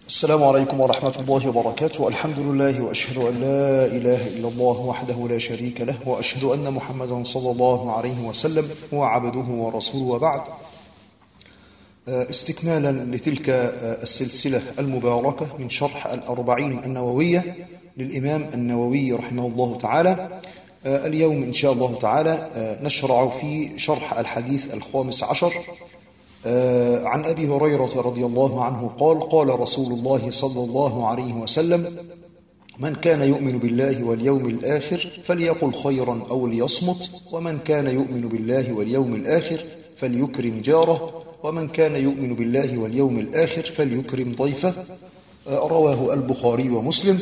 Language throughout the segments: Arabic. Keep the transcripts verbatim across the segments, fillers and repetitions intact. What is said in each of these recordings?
السلام عليكم ورحمة الله وبركاته. الحمد لله وأشهد أن لا إله إلا الله وحده لا شريك له، وأشهد أن محمدا صلى الله عليه وسلم هو عبده ورسوله، وبعد. استكمالا لتلك السلسلة المباركة من شرح الأربعين النووية للإمام النووي رحمه الله تعالى، اليوم إن شاء الله تعالى نشرع في شرح الحديث الخامس عشر عن أبي هريرة رضي الله عنه قال: قال رسول الله صلى الله عليه وسلم: من كان يؤمن بالله واليوم الآخر فليقل خيرا أو ليصمت، ومن كان يؤمن بالله واليوم الآخر فليكرم جاره، ومن كان يؤمن بالله واليوم الآخر فليكرم ضيفه. رواه البخاري ومسلم.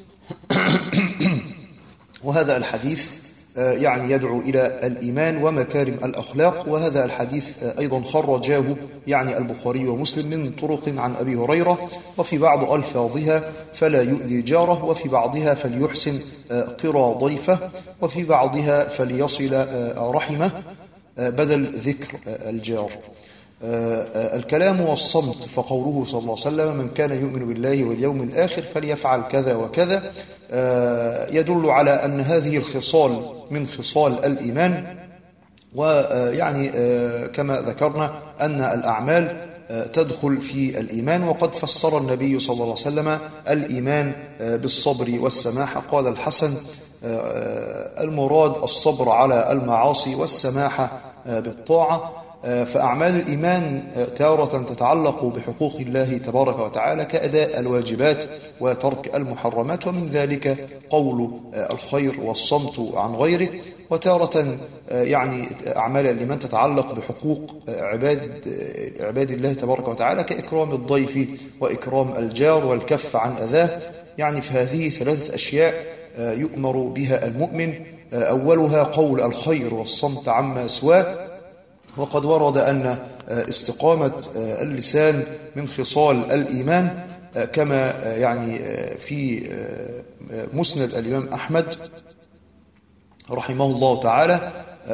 وهذا الحديث يعني يدعو إلى الإيمان ومكارم الأخلاق، وهذا الحديث أيضا خرجاه يعني البخاري ومسلم من طرق عن أبي هريرة، وفي بعض ألفاظها فلا يؤذي جاره، وفي بعضها فليحسن قرى ضيفه، وفي بعضها فليصل رحمه بدل ذكر الجار. الكلام والصمت، فقوله صلى الله عليه وسلم: من كان يؤمن بالله واليوم الآخر فليفعل كذا وكذا، يدل على أن هذه الخصال من خصال الإيمان. ويعني كما ذكرنا أن الأعمال تدخل في الإيمان، وقد فسر النبي صلى الله عليه وسلم الإيمان بالصبر والسماحة. قال الحسن: المراد الصبر على المعاصي والسماحة بالطاعة. فأعمال الإيمان تارة تتعلق بحقوق الله تبارك وتعالى كأداء الواجبات وترك المحرمات، ومن ذلك قول الخير والصمت عن غيره. وتارة يعني أعمال الإيمان تتعلق بحقوق عباد عباد الله تبارك وتعالى كإكرام الضيف وإكرام الجار والكف عن أذاه. يعني فهذه ثلاثة أشياء يؤمر بها المؤمن، أولها قول الخير والصمت عما سواه. وقد ورد أن استقامة اللسان من خصال الإيمان، كما يعني في مسند الإمام أحمد رحمه الله تعالى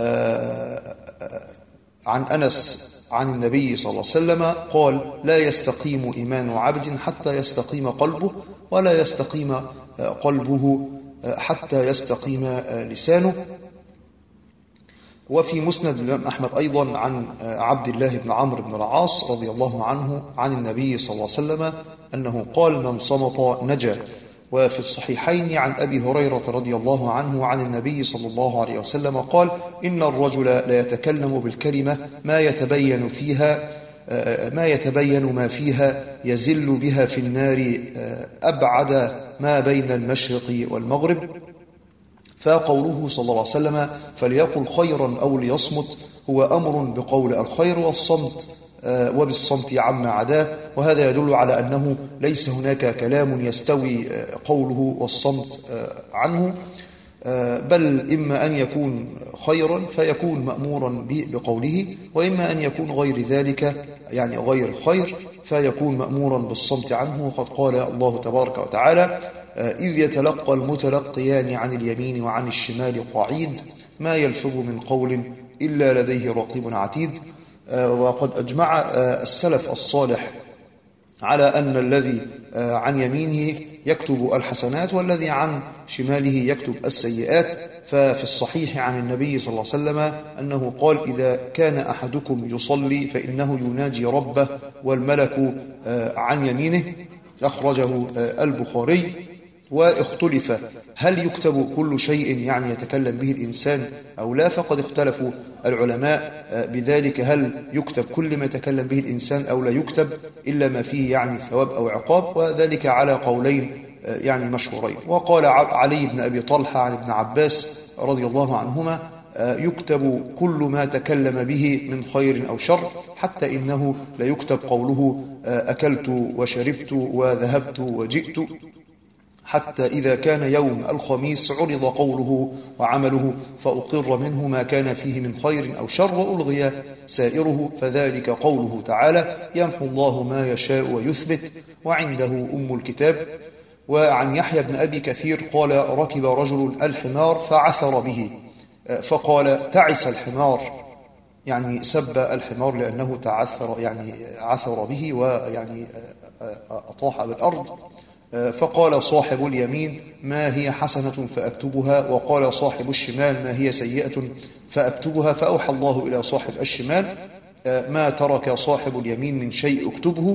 عن أنس عن النبي صلى الله عليه وسلم قال: لا يستقيم إيمان عبد حتى يستقيم قلبه، ولا يستقيم قلبه حتى يستقيم لسانه. وفي مسند الإمام أحمد أيضا عن عبد الله بن عمرو بن العاص رضي الله عنه عن النبي صلى الله عليه وسلم أنه قال: من صمت نجا. وفي الصحيحين عن أبي هريرة رضي الله عنه عن النبي صلى الله عليه وسلم قال: إن الرجل لا يتكلم بالكلمة ما يتبين فيها ما يتبين ما فيها يزل بها في النار أبعد ما بين المشرق والمغرب. فقوله صلى الله عليه وسلم: فليقل خيرا أو ليصمت، هو أمر بقول الخير والصمت وبالصمت عما عداه. وهذا يدل على أنه ليس هناك كلام يستوي قوله والصمت عنه، بل إما أن يكون خيرا فيكون مأمورا بقوله، وإما أن يكون غير ذلك يعني غير خير فيكون مأمورا بالصمت عنه. وقد قال الله تبارك وتعالى: إذ يتلقى المتلقيان عن اليمين وعن الشمال قعيد ما يلفظ من قول إلا لديه رقيب عتيد. وقد أجمع السلف الصالح على أن الذي عن يمينه يكتب الحسنات والذي عن شماله يكتب السيئات. ففي الصحيح عن النبي صلى الله عليه وسلم أنه قال: إذا كان أحدكم يصلي فإنه يناجي ربه والملك عن يمينه. أخرجه البخاري. واختلف هل يكتب كل شيء يعني يتكلم به الإنسان أو لا، فقد اختلفوا العلماء بذلك، هل يكتب كل ما يتكلم به الإنسان أو لا يكتب إلا ما فيه يعني ثواب أو عقاب، وذلك على قولين يعني مشهورين. وقال علي بن أبي طلحة عن ابن عباس رضي الله عنهما: يكتب كل ما تكلم به من خير أو شر، حتى إنه لا يكتب قوله أكلت وشربت وذهبت وجئت، حتى إذا كان يوم الخميس عرض قوله وعمله فأقر منه ما كان فيه من خير أو شر وألغي سائره، فذلك قوله تعالى: يمحو الله ما يشاء ويثبت وعنده أم الكتاب. وعن يحيى بن أبي كثير قال: ركب رجل الحمار فعثر به، فقال: تعس الحمار يعني سب الحمار لأنه تعثر يعني عثر به ويعني أطاح بالأرض. فقال صاحب اليمين ما هي حسنة فأكتبها، وقال صاحب الشمال ما هي سيئة فأكتبها. فأوحى الله إلى صاحب الشمال ما ترك صاحب اليمين من شيء اكتبه،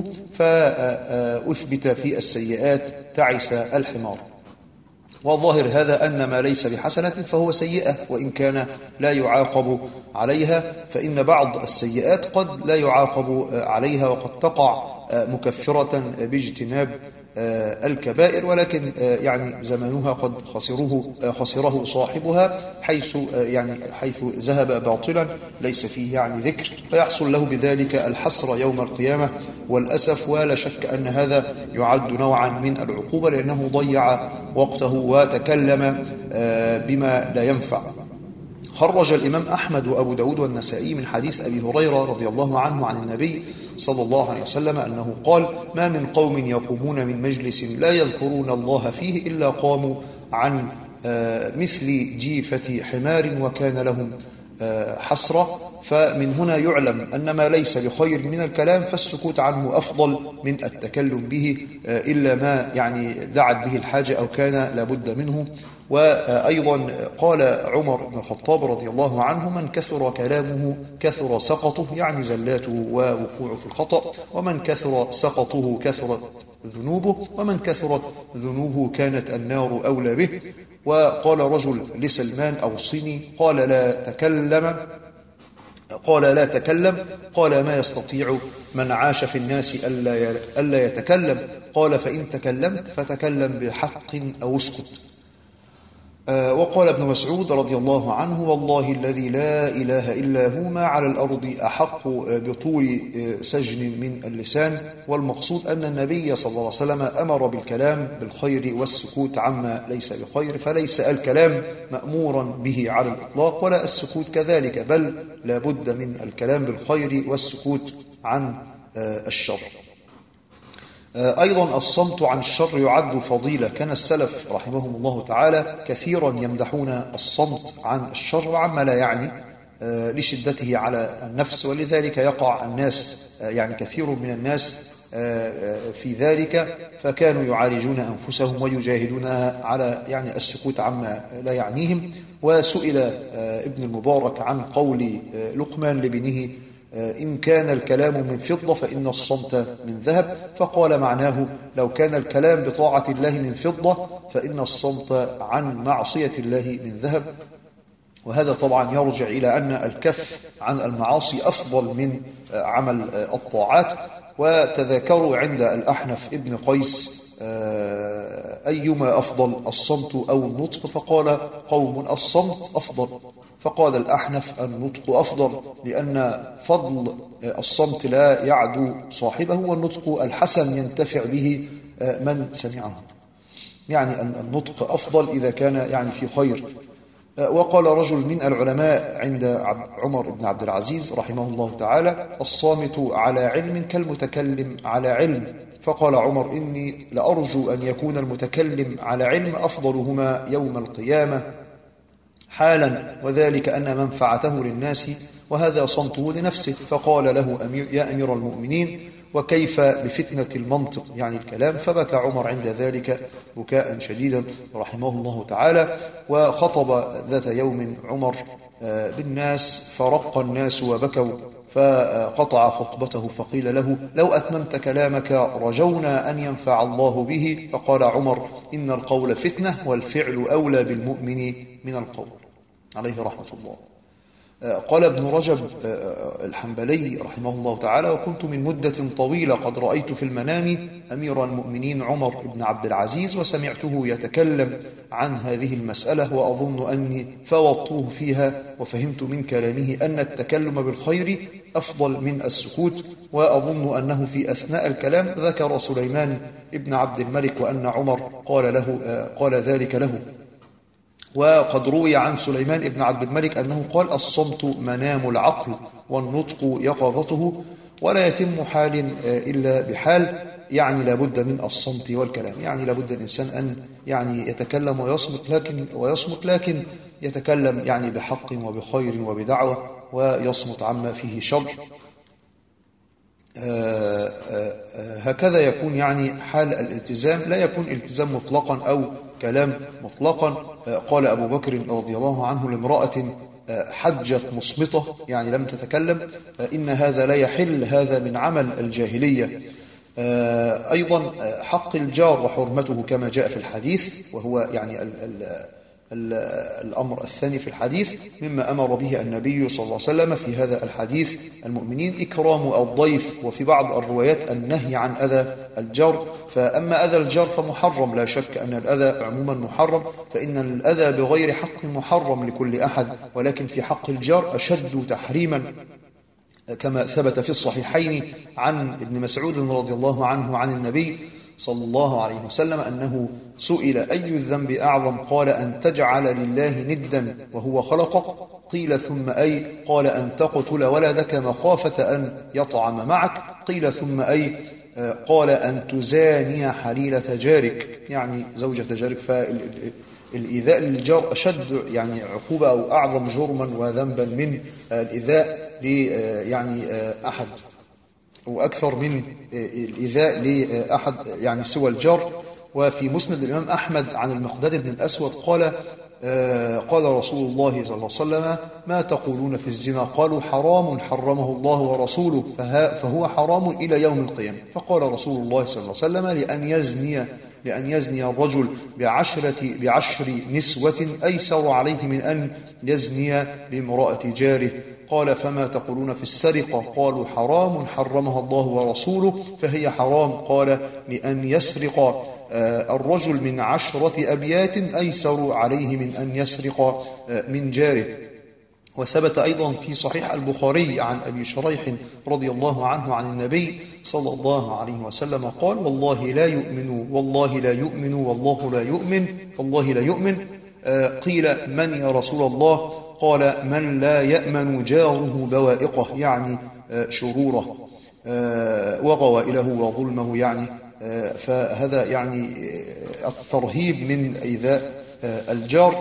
فأثبت في السيئات تعس الحمار. والظاهر هذا أن ما ليس بحسنة فهو سيئة وإن كان لا يعاقب عليها، فإن بعض السيئات قد لا يعاقب عليها وقد تقع مكفرة باجتناب الكبائر، ولكن يعني زمانها قد خسره خسره صاحبها حيث يعني حيث ذهب باطلا ليس فيه يعني ذكر، فيحصل له بذلك الحسرة يوم القيامة والأسف. ولا شك أن هذا يعد نوعا من العقوبة لأنه ضيع وقته وتكلم بما لا ينفع. خرج الإمام أحمد وأبو داود والنسائي من حديث أبي هريرة رضي الله عنه عن النبي صلى الله عليه وسلم أنه قال ما من قوم يقومون من مجلس لا يذكرون الله فيه إلا قاموا عن مثل جيفة حمار وكان لهم حسرة. فمن هنا يعلم أن ما ليس بخير من الكلام فالسكوت عنه أفضل من التكلم به إلا ما يعني دعت به الحاجة أو كان لابد منه. وأيضا قال عمر بن الخطاب رضي الله عنه من كثر كلامه كثر سقطه، يعني زلاته ووقوعه في الخطأ، ومن كثر سقطه كثرت ذنوبه، ومن كثرت ذنوبه كانت النار أولى به. وقال رجل لسلمان أوصني، قال لا تكلم قال لا تكلم قال ما يستطيع من عاش في الناس ألا يتكلم، قال فإن تكلمت فتكلم بحق أو اسكت. وقال ابن مسعود رضي الله عنه والله الذي لا إله إلا هو ما على الأرض أحق بطول سجن من اللسان. والمقصود أن النبي صلى الله عليه وسلم أمر بالكلام بالخير والسكوت عما ليس بخير، فليس الكلام مأمورا به على الإطلاق ولا السكوت كذلك، بل لا بد من الكلام بالخير والسكوت عن الشر. أيضا الصمت عن الشر يعد فضيلة، كان السلف رحمهم الله تعالى كثيرا يمدحون الصمت عن الشر وعما لا يعني لشدته على النفس، ولذلك يقع الناس يعني كثير من الناس في ذلك، فكانوا يعالجون أنفسهم ويجاهدونها على يعني السكوت عما لا يعنيهم. وسئل ابن المبارك عن قول لقمان لابنه إن كان الكلام من فضة فإن الصمت من ذهب، فقال معناه لو كان الكلام بطاعة الله من فضة فإن الصمت عن معصية الله من ذهب. وهذا طبعا يرجع إلى أن الكف عن المعاصي أفضل من عمل الطاعات. وتذكروا عند الأحنف ابن قيس أيما أفضل الصمت أو النطق، فقال قوم الصمت أفضل، فقال الأحنف النطق أفضل، لأن فضل الصمت لا يعدو صاحبه، والنطق الحسن ينتفع به من سمعه، يعني النطق أفضل إذا كان يعني في خير. وقال رجل من العلماء عند عمر بن عبد العزيز رحمه الله تعالى الصامت على علم كالمتكلم على علم، فقال عمر إني لأرجو أن يكون المتكلم على علم أفضلهما يوم القيامة حالا، وذلك أن منفعته للناس وهذا صمته لنفسه. فقال له أمير يا أمير المؤمنين وكيف بفتنة المنطق يعني الكلام، فبكى عمر عند ذلك بكاء شديدا رحمه الله تعالى. وخطب ذات يوم عمر بالناس فرق الناس وبكوا، فقطع خطبته فقيل له لو أتممت كلامك رجونا أن ينفع الله به، فقال عمر إن القول فتنة والفعل أولى بالمؤمن من القول، عليه رحمة الله. قال ابن رجب الحنبلي رحمه الله تعالى وكنت من مدة طويلة قد رأيت في المنام أمير المؤمنين عمر بن عبد العزيز وسمعته يتكلم عن هذه المسألة، وأظن أني فوضته فيها وفهمت من كلامه أن التكلم بالخير أفضل من السكوت. وأظن أنه في أثناء الكلام ذكر سليمان ابن عبد الملك وأن عمر قال له قال ذلك له. وقد روي عن سليمان ابن عبد الملك أنه قال الصمت منام العقل والنطق يقظته، ولا يتم حال إلا بحال، يعني لابد من الصمت والكلام، يعني لابد الإنسان أن يعني يتكلم ويصمت، لكن ويصمت لكن يتكلم يعني بحق وبخير وبدعوة ويصمت عما فيه شر. هكذا يكون يعني حال الالتزام، لا يكون التزام مطلقا أو كلام مطلقا. قال أبو بكر رضي الله عنه لامرأة حجت مصمتة يعني لم تتكلم: إن هذا لا يحل، هذا من عمل الجاهلية. أيضا حق الجار وحرمته كما جاء في الحديث، وهو يعني ال ال ال الأمر الثاني في الحديث مما أمر به النبي صلى الله عليه وسلم في هذا الحديث: المؤمنين إكرام الضيف. وفي بعض الروايات النهي عن أذى الجار. فأما أذى الجار فمحرم، لا شك أن الأذى عموما محرم، فإن الأذى بغير حق محرم لكل أحد، ولكن في حق الجار أشد تحريما، كما ثبت في الصحيحين عن ابن مسعود رضي الله عنه عن النبي صلى الله عليه وسلم أنه سئل: أي الذنب أعظم؟ قال: أن تجعل لله ندا وهو خلقك. قيل: ثم أي؟ قال: أن تقتل ولدك مخافة أن يطعم معك. قيل: ثم أي؟ قال: أن تزاني حليلة جارك، يعني زوجة جارك. فالإيذاء للجار أشد يعني عقوبة أو أعظم جرما وذنبا من الإيذاء ل يعني أحد، وأكثر من الإيذاء لأحد يعني سوى الجار. وفي مسند الإمام أحمد عن المقداد بن الأسود قال: قال رسول الله صلى الله عليه وسلم: ما تقولون في الزنا؟ قالوا: حرام حرمه الله ورسوله، فهو حرام إلى يوم القيامة. فقال رسول الله صلى الله عليه وسلم: لأن يزني لأن يزني الرجل بعشرة بعشر نسوة أيسر عليه من أن يزني بامرأة جاره. قال: فما تقولون في السرقة؟ قالوا: حرام حرمها الله ورسوله، فهي حرام. قال: لأن يسرق الرجل من عشرة أبيات أيسر عليه من أن يسرق من جاره. وثبت أيضا في صحيح البخاري عن أبي شريح رضي الله عنه عن النبي صلى الله عليه وسلم قال: والله لا يؤمن والله لا يؤمن والله لا يؤمن والله لا يؤمن. قيل: من يا رسول الله؟ قال: من لا يأمن جاره بوائقه، يعني شروره، وغوائله وظلمه، يعني فهذا يعني الترهيب من إيذاء الجار.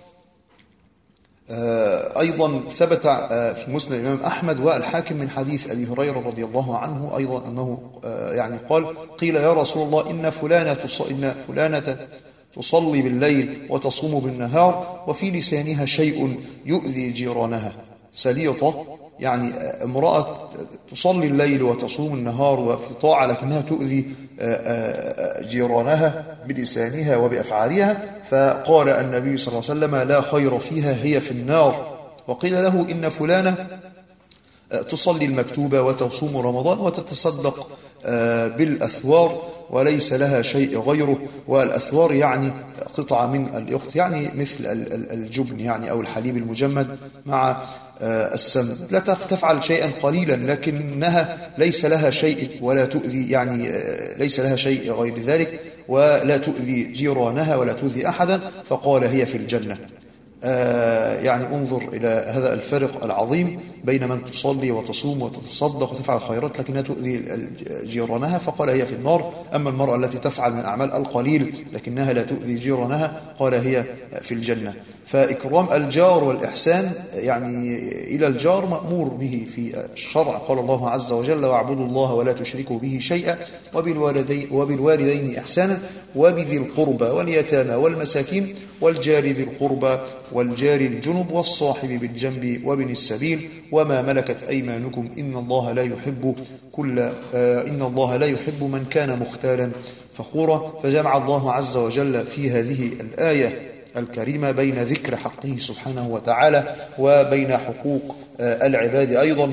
أيضا ثبت في مسند الإمام أحمد والحاكم من حديث أبي هريرة رضي الله عنه أيضا أنه يعني قال: قيل يا رسول الله إن فلانة إن فلانة تصلي بالليل وتصوم بالنهار وفي لسانها شيء يؤذي جيرانها. سليطة يعني امرأة تصلي الليل وتصوم النهار وفي طاعة، لكنها تؤذي جيرانها بلسانها وبأفعالها. فقال النبي صلى الله عليه وسلم: لا خير فيها، هي في النار. وقيل له: إن فلانة تصلي المكتوبة وتصوم رمضان وتتصدق بالأثوار وليس لها شيء غيره. والأثوار يعني قطعة من الإخت، يعني مثل الجبن يعني أو الحليب المجمد مع السمن. لا تفعل شيئا قليلا لكنها ليس لها شيء ولا تؤذي، يعني ليس لها شيء غير ذلك، ولا تؤذي جيرانها ولا تؤذي أحدا. فقال: هي في الجنة. آه يعني انظر إلى هذا الفرق العظيم بين من تصلي وتصوم وتتصدق وتفعل خيرات لكنها تؤذي جيرانها، فقال: هي في النار. أما المرأة التي تفعل من أعمال القليل لكنها لا تؤذي جيرانها قال: هي في الجنة. فإكرام الجار والإحسان يعني إلى الجار مأمور به في الشرع. قال الله عز وجل: واعبدوا الله ولا تشركوا به شيئا وبالوالدين, وبالوالدين إحسانا وبذي القربى واليتامى والمساكين والجار ذي القربى والجار الجنب والصاحب بالجنب وابن السبيل وما ملكت أيمانكم إن الله لا يحب كل آه إن الله لا يحب من كان مختالا فخورا. فجمع الله عز وجل في هذه الآية الكريمة بين ذكر حقه سبحانه وتعالى وبين حقوق آه العباد أيضا.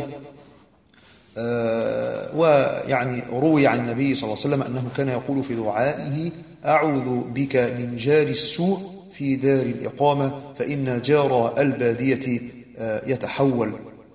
آه ويعني روي عن النبي صلى الله عليه وسلم أنه كان يقول في دعائه: أعوذ بك من جار السوء في دار الإقامة فإن جار البادية يتحول.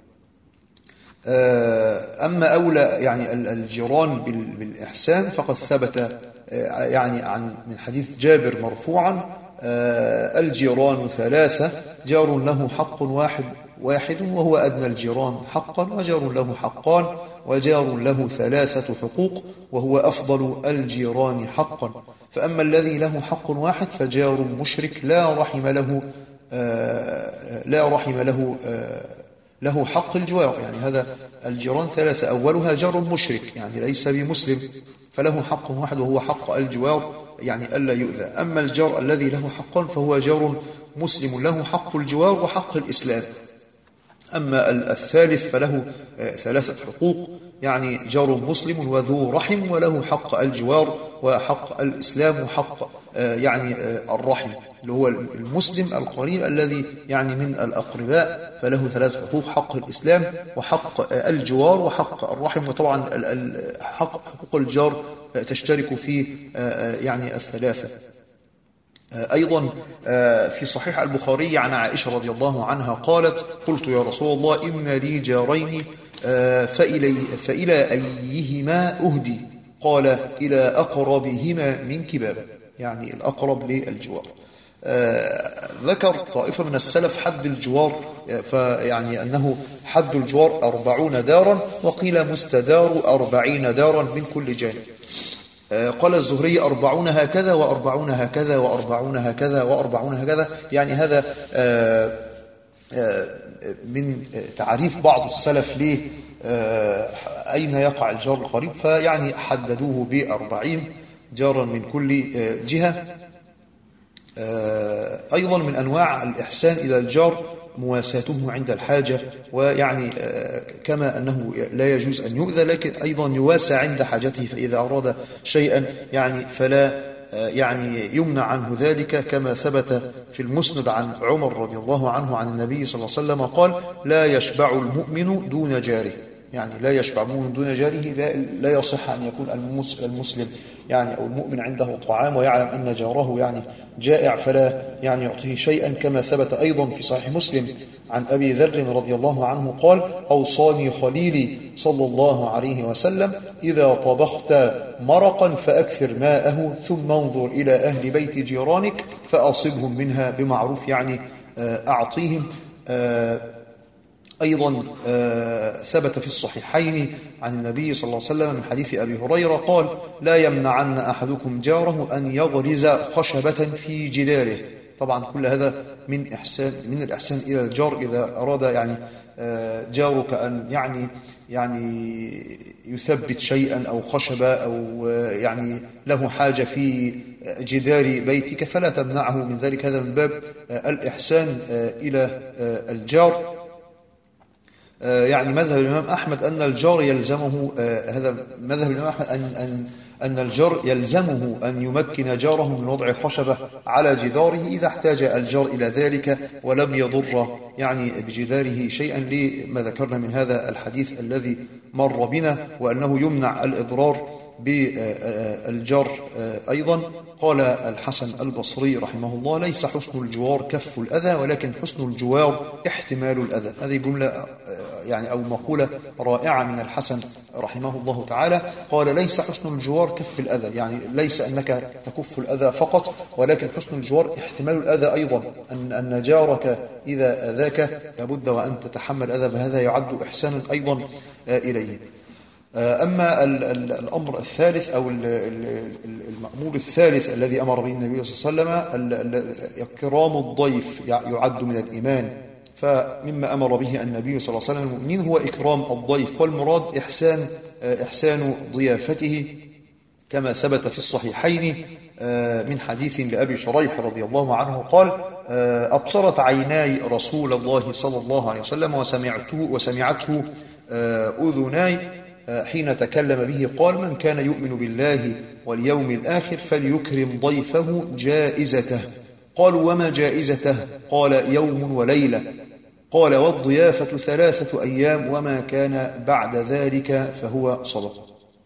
أما أولى يعني الجيران بالإحسان فقد ثبت يعني عن من حديث جابر مرفوعا: الجيران ثلاثة، جار له حق واحد واحد وهو أدنى الجيران حقا، وجار له حقان، وجار له ثلاثة حقوق وهو أفضل الجيران حقا. فأما الذي له حق واحد فجار مشرك لا رحم له لا رحم له له حق الجوار. يعني هذا الجيران ثلاثة، أولها جار مشرك يعني ليس بمسلم فله حق واحد وهو حق الجوار يعني ألا يؤذى. أما الجار الذي له حقا فهو جار مسلم له حق الجوار وحق الإسلام. أما الثالث فله ثلاثة حقوق، يعني جار مسلم وذو رحم وله حق الجوار وحق الإسلام وحق يعني الرحم اللي هو المسلم القريب الذي يعني من الأقرباء، فله ثلاث حقوق: حق الإسلام وحق الجوار وحق الرحم. وطبعا حق حقوق الجار تشترك في يعني الثلاثة. أيضا في صحيح البخاري عن عائشة رضي الله عنها قالت: قلت يا رسول الله إن لي جارين فإلي فإلى أيهما أهدي؟ قال: إلى أقربهما منك بابا، يعني الأقرب للجوار. ذكر طائفة من السلف حد الجوار، فيعني أنه حد الجوار أربعون دارا، وقيل مستدار أربعين دارا من كل جانب. قال الزهري: أربعون هكذا وأربعون هكذا وأربعون هكذا وأربعون هكذا. يعني هذا من تعريف بعض السلف ليه أين يقع الجار القريب، فيعني حددوه بأربعين جارا من كل جهة. أيضا من أنواع الإحسان إلى الجار مواساته عند الحاجة، ويعني كما أنه لا يجوز أن يؤذى لكن أيضا يواسى عند حاجته، فإذا أراد شيئا يعني فلا يعني يمنع عنه ذلك، كما ثبت في المسند عن عمر رضي الله عنه عن النبي صلى الله عليه وسلم قال: لا يشبع المؤمن دون جاره. يعني لا يشبع المؤمن دون جاره، لا, لا يصح أن يكون المسلم يعني أو المؤمن عنده طعام ويعلم أن جاره يعني جائع فلا يعني يعطيه شيئا، كما ثبت أيضا في صحيح مسلم عن أبي ذر رضي الله عنه قال: أوصاني خليلي صلى الله عليه وسلم: إذا طبخت مرقا فأكثر ماءه ثم انظر إلى أهل بيت جيرانك فأصبهم منها بمعروف، يعني أعطيهم. أيضا ثبت في الصحيحين عن النبي صلى الله عليه وسلم من حديث أبي هريرة قال: لا يمنعن أحدكم جاره أن يغرز خشبة في جداره. طبعا كل هذا من إحسان من الإحسان إلى الجار. إذا أراد يعني جارك أن يعني يعني يثبت شيئا أو خشبة أو يعني له حاجة في جدار بيتك فلا تمنعه من ذلك، هذا من باب الإحسان إلى الجار. يعني مذهب الإمام أحمد أن الجار يلزمه، هذا مذهب الإمام أحمد أن أن أن الجار يلزمه أن يمكن جاره من وضع خشبة على جداره إذا احتاج الجار إلى ذلك ولم يضر يعني بجداره شيئا، لما ذكرنا من هذا الحديث الذي مر بنا، وأنه يمنع الإضرار بالجار. أيضا قال الحسن البصري رحمه الله: ليس حسن الجوار كف الأذى ولكن حسن الجوار احتمال الأذى. هذه جملة يعني أو مقولة رائعة من الحسن رحمه الله تعالى. قال: ليس حسن الجوار كف الأذى، يعني ليس أنك تكف الأذى فقط، ولكن حسن الجوار احتمال الأذى أيضا، أن أن جارك إذا أذاك لابد وأن تتحمل أذى، فهذا يعد إحسانا أيضا إليه. أما الأمر الثالث أو المأمور الثالث الذي أمر به النبي صلى الله عليه وسلم إكرام الضيف، يعد من الإيمان. فمما أمر به النبي صلى الله عليه وسلم المؤمنين هو إكرام الضيف، والمراد إحسان إحسان ضيافته، كما ثبت في الصحيحين من حديث لأبي شريح رضي الله عنه قال: أبصرت عيناي رسول الله صلى الله عليه وسلم وسمعته وسمعته أذناي حين تكلم به قال: من كان يؤمن بالله واليوم الآخر فليكرم ضيفه جائزته. قالوا: وما جائزته؟ قال: يوم وليلة. قال: والضيافة ثلاثة أيام وما كان بعد ذلك فهو صدقة.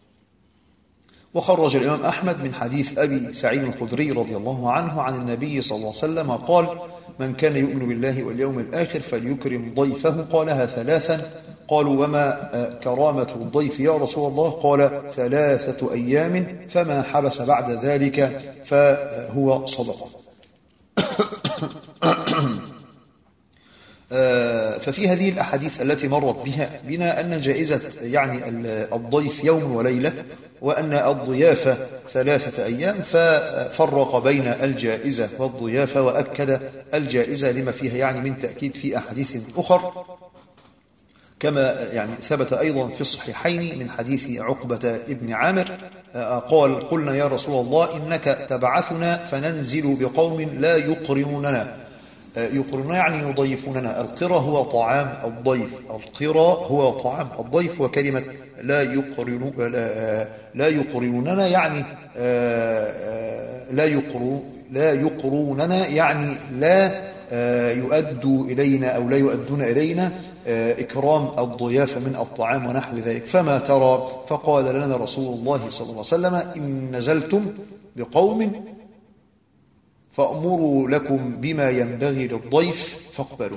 وخرج الإمام أحمد من حديث أبي سعيد الخدري رضي الله عنه عن النبي صلى الله عليه وسلم قال: من كان يؤمن بالله واليوم الآخر فليكرم ضيفه. قالها ثلاثا. قالوا: وما كرامة الضيف يا رسول الله؟ قال: ثلاثة أيام فما حبس بعد ذلك فهو صدقة. ففي هذه الأحاديث التي مرت بها بنا أن جائزة يعني الضيف يوم وليلة، وأن الضيافة ثلاثة أيام، ففرق بين الجائزة والضيافة وأكد الجائزة لما فيها يعني من تأكيد في أحاديث أخر. كما يعني ثبت أيضا في الصحيحين من حديث عقبة ابن عامر قال قلنا يا رسول الله إنك تبعثنا فننزل بقوم لا يقرنوننا. يقرنون يعني يضيفوننا. القرى هو طعام الضيف، القرى هو طعام الضيف. وكلمة لا يقرن لا, لا يقرنوننا يعني لا يقرو لا يقروننا يعني لا يؤدوا إلينا أو لا يؤدون إلينا إكرام الضيافة من الطعام ونحو ذلك. فما ترى؟ فقال لنا رسول الله صلى الله عليه وسلم إن نزلتم بقوم فأمروا لكم بما ينبغي للضيف فاقبلوا،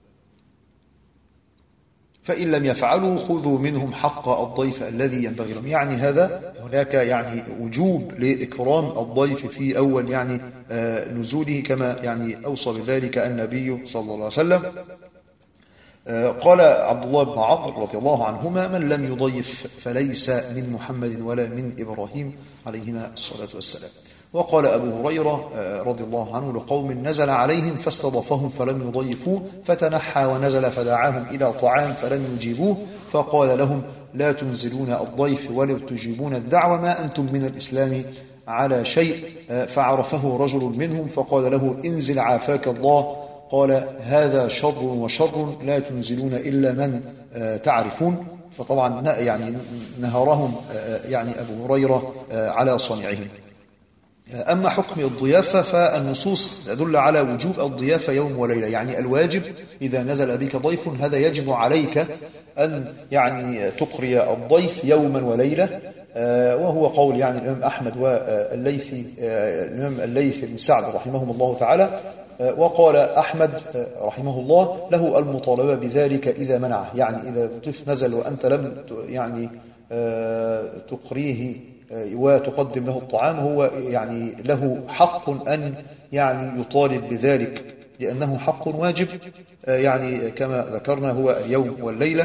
فإن لم يفعلوا خذوا منهم حق الضيف الذي ينبغي لهم. يعني هذا هناك يعني وجوب لإكرام الضيف في أول يعني نزوله، كما يعني أوصى بذلك النبي صلى الله عليه وسلم. قال عبد الله بن عمرو رضي الله عنهما من لم يضيف فليس من محمد ولا من إبراهيم عليهما الصلاة والسلام. وقال أبو هريرة رضي الله عنه لقوم نزل عليهم فاستضافهم فلم يضيفوه فتنحى ونزل فدعاهم إلى طعام فلم يجيبوه فقال لهم لا تنزلون الضيف ولو تجيبون الدعوة ما أنتم من الإسلام على شيء. فعرفه رجل منهم فقال له انزل عافاك الله. قال هذا شر وشر لا تنزلون إلا من تعرفون. فطبعا يعني نهرهم يعني أبو هريرة على صنيعهم. أما حكم الضيافة فالنصوص تدل على وجوب الضيافة يوم وليلة. يعني الواجب إذا نزل بك ضيف هذا يجب عليك أن يعني تقري الضيف يوما وليلة، وهو قول يعني الإمام أحمد والليثي الإمام الليث بن سعد رحمهم الله تعالى. وقال أحمد رحمه الله له المطالبة بذلك إذا منعه، يعني إذا الضيف نزل وأنت لم يعني تقريه وتقدم له الطعام هو يعني له حق أن يعني يطالب بذلك لأنه حق واجب، يعني كما ذكرنا هو اليوم والليلة.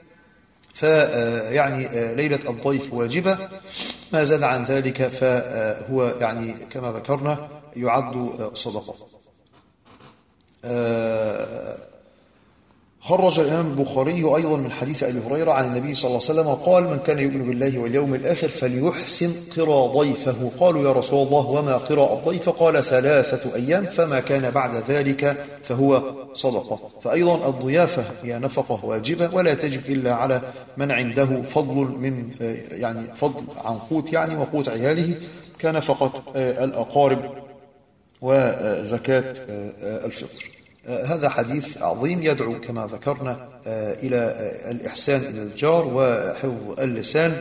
فيعني ليلة الضيف واجبة، ما زاد عن ذلك فهو يعني كما ذكرنا يعد صدقة. خرج الإمام البخاري أيضا من حديث أبي هريرة عن النبي صلى الله عليه وسلم قال من كان يؤمن بالله واليوم الآخر فليحسن قرى ضيفه. قالوا يا رسول الله وما قرى الضيف؟ قال ثلاثة أيام فما كان بعد ذلك فهو صدقة. فأيضا الضيافة هي نفقة واجبة ولا تجب إلا على من عنده فضل من يعني فضل عن قوت يعني وقوت عياله كنفقة الأقارب وزكاة الفطر. هذا حديث عظيم يدعو كما ذكرنا إلى الإحسان إلى الجار وحفظ اللسان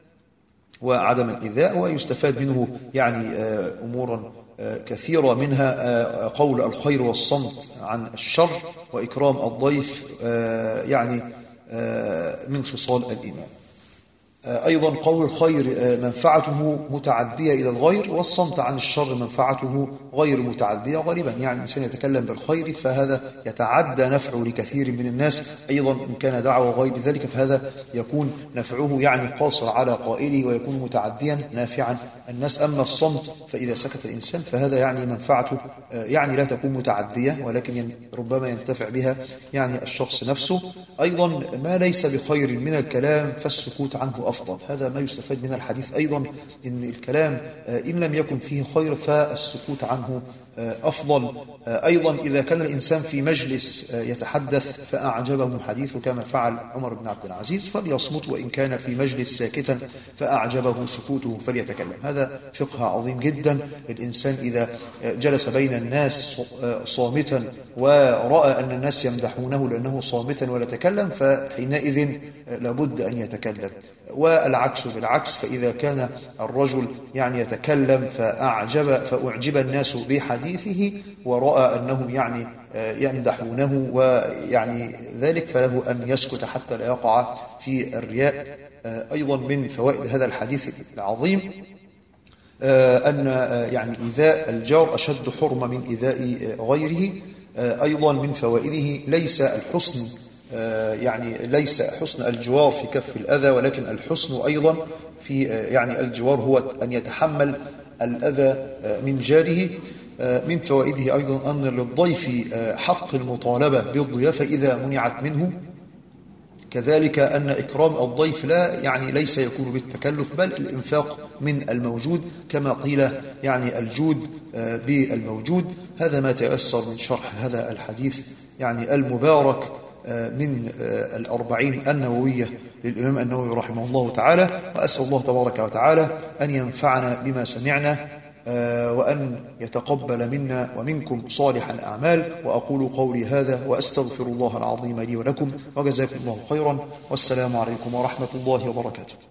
وعدم الإيذاء، ويستفاد منه يعني أمورا كثيرة منها قول الخير والصمت عن الشر وإكرام الضيف يعني من خصال الإيمان. أيضا قول الخير منفعته متعدية إلى الغير، والصمت عن الشر منفعته غير متعدية. غالبا يعني الإنسان يتكلم بالخير فهذا يتعدى نفعه لكثير من الناس، أيضا إن كان دعوة غير ذلك فهذا يكون نفعه يعني قاصر على قائله ويكون متعديا نافعا الناس. أما الصمت فإذا سكت الإنسان فهذا يعني منفعته يعني لا تكون متعدية ولكن ربما ينتفع بها يعني الشخص نفسه. أيضا ما ليس بخير من الكلام فالسكوت عنه أفضل. هذا ما يستفاد من الحديث أيضا إن الكلام إن لم يكن فيه خير فالسكوت عنه أفضل. أيضا إذا كان الإنسان في مجلس يتحدث فأعجبه حديثه كما فعل عمر بن عبد العزيز فليصمت، وإن كان في مجلس ساكتا فأعجبه سكوته فليتكلم. هذا فقه عظيم جدا. الإنسان إذا جلس بين الناس صامتا ورأى أن الناس يمدحونه لأنه صامتا ولا يتكلم فحينئذ لابد أن يتكلم، والعكس بالعكس. فإذا كان الرجل يعني يتكلم فأعجب فأعجب الناس بحديثه ورأى أنهم يعني يمدحونه ويعني ذلك فله أن يسكت حتى لا يقع في الرياء. أيضا من فوائد هذا الحديث العظيم أن يعني إيذاء الجار أشد حرمة من إيذاء غيره. أيضا من فوائده ليس الحسن يعني ليس حسن الجوار في كف الأذى، ولكن الحسن أيضا في يعني الجوار هو أن يتحمل الأذى من جاره. من فوائده أيضا أن للضيف حق المطالبة بالضيافة إذا منعت منه، كذلك أن إكرام الضيف لا يعني ليس يكون بالتكلف، بل الإنفاق من الموجود، كما قيل يعني الجود بالموجود. هذا ما تيسر من شرح هذا الحديث يعني المبارك من الأربعين النووية للإمام النووي رحمه الله تعالى. وأسأل الله تبارك وتعالى أن ينفعنا بما سمعنا وأن يتقبل منا ومنكم صالح الأعمال. وأقول قولي هذا وأستغفر الله العظيم لي ولكم، وجزاكم الله خيرا، والسلام عليكم ورحمة الله وبركاته.